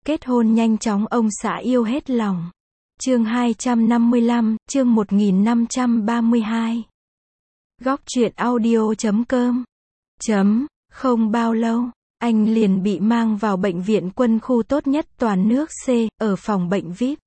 Kết hôn nhanh chóng ông xã yêu hết lòng. Chương 255, chương 1532. Góc truyện audio.com. Không bao lâu, anh liền bị mang vào bệnh viện quân khu tốt nhất toàn nước C, ở phòng bệnh VIP.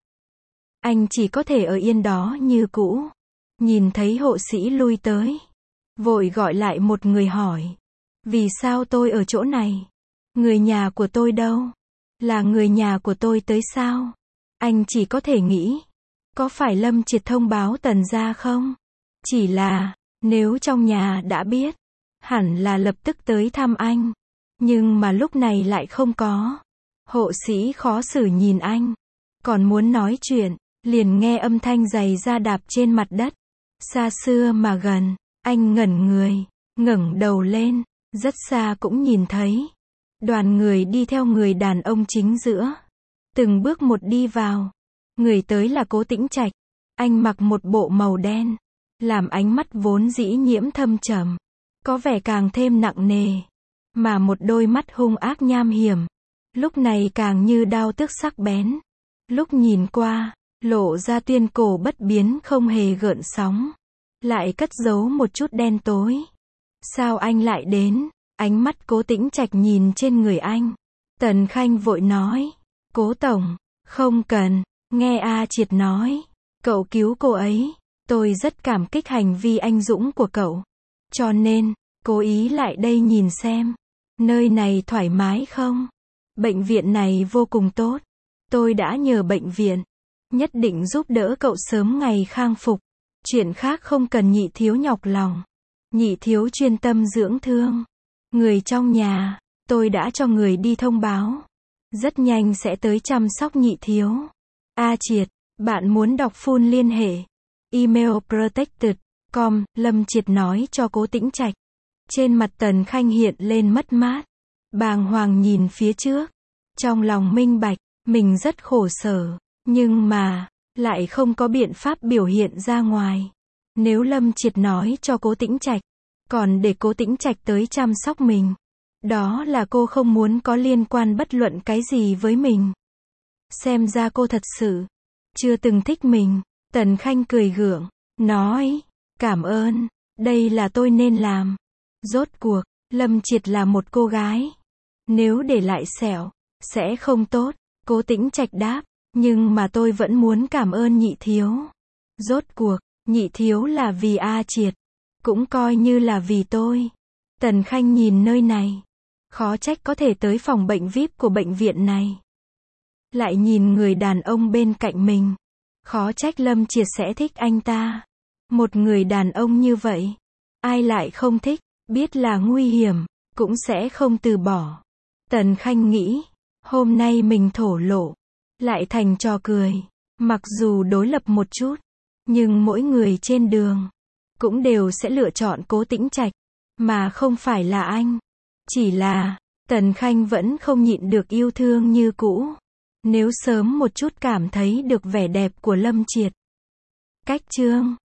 Anh chỉ có thể ở yên đó như cũ. Nhìn thấy hộ sĩ lui tới, vội gọi lại một người hỏi. Vì sao tôi ở chỗ này? Người nhà của tôi đâu? Là người nhà của tôi tới sao? Anh chỉ có thể nghĩ, có phải Lâm Triệt thông báo Tần gia không? Chỉ là, nếu trong nhà đã biết, hẳn là lập tức tới thăm anh. Nhưng mà lúc này lại không có. Hộ sĩ khó xử nhìn anh, còn muốn nói chuyện, liền nghe âm thanh giày da đạp trên mặt đất. Xa xưa mà gần, anh ngẩn người, ngẩng đầu lên, rất xa cũng nhìn thấy. Đoàn người đi theo người đàn ông chính giữa. Từng bước một đi vào. Người tới là Cố Tĩnh Trạch. Anh mặc một bộ màu đen, làm ánh mắt vốn dĩ nhiễm thâm trầm, có vẻ càng thêm nặng nề. Mà một đôi mắt hung ác nham hiểm, lúc này càng như đao tước sắc bén. Lúc nhìn qua, lộ ra tuyên cổ bất biến không hề gợn sóng, lại cất giấu một chút đen tối. Sao anh lại đến? Ánh mắt Cố Tĩnh Trạch nhìn trên người anh. Tần Khanh vội nói, Cố tổng, không cần, nghe A Triệt nói, cậu cứu cô ấy, tôi rất cảm kích hành vi anh dũng của cậu. Cho nên, cố ý lại đây nhìn xem, nơi này thoải mái không? Bệnh viện này vô cùng tốt. Tôi đã nhờ bệnh viện, nhất định giúp đỡ cậu sớm ngày khang phục. Chuyện khác không cần nhị thiếu nhọc lòng. Nhị thiếu chuyên tâm dưỡng thương. Người trong nhà, tôi đã cho người đi thông báo. Rất nhanh sẽ tới chăm sóc nhị thiếu. A Triệt, bạn muốn đọc full liên hệ. Email protected.com, Lâm Triệt nói cho Cố Tĩnh Trạch. Trên mặt Tần Khanh hiện lên mất mát. Bàng hoàng nhìn phía trước. Trong lòng minh bạch, mình rất khổ sở. Nhưng mà, lại không có biện pháp biểu hiện ra ngoài. Nếu Lâm Triệt nói cho Cố Tĩnh Trạch, còn để Cố Tĩnh Trạch tới chăm sóc mình, đó là cô không muốn có liên quan bất luận cái gì với mình. Xem ra cô thật sự chưa từng thích mình. Tần Khanh cười gượng, nói, cảm ơn, đây là tôi nên làm. Rốt cuộc, Lâm Triệt là một cô gái. Nếu để lại sẹo, sẽ không tốt. Cố Tĩnh Trạch đáp, nhưng mà tôi vẫn muốn cảm ơn nhị thiếu. Rốt cuộc, nhị thiếu là vì A Triệt, cũng coi như là vì tôi. Tần Khanh nhìn nơi này, khó trách có thể tới phòng bệnh VIP của bệnh viện này. Lại nhìn người đàn ông bên cạnh mình, khó trách Lâm Triệt sẽ thích anh ta. Một người đàn ông như vậy, ai lại không thích, biết là nguy hiểm, cũng sẽ không từ bỏ. Tần Khanh nghĩ, hôm nay mình thổ lộ, lại thành trò cười. Mặc dù đối lập một chút, nhưng mỗi người trên đường cũng đều sẽ lựa chọn Cố Tĩnh Trạch, mà không phải là anh. Chỉ là, Tần Khanh vẫn không nhịn được yêu thương như cũ. Nếu sớm một chút cảm thấy được vẻ đẹp của Lâm Triệt. Cách chương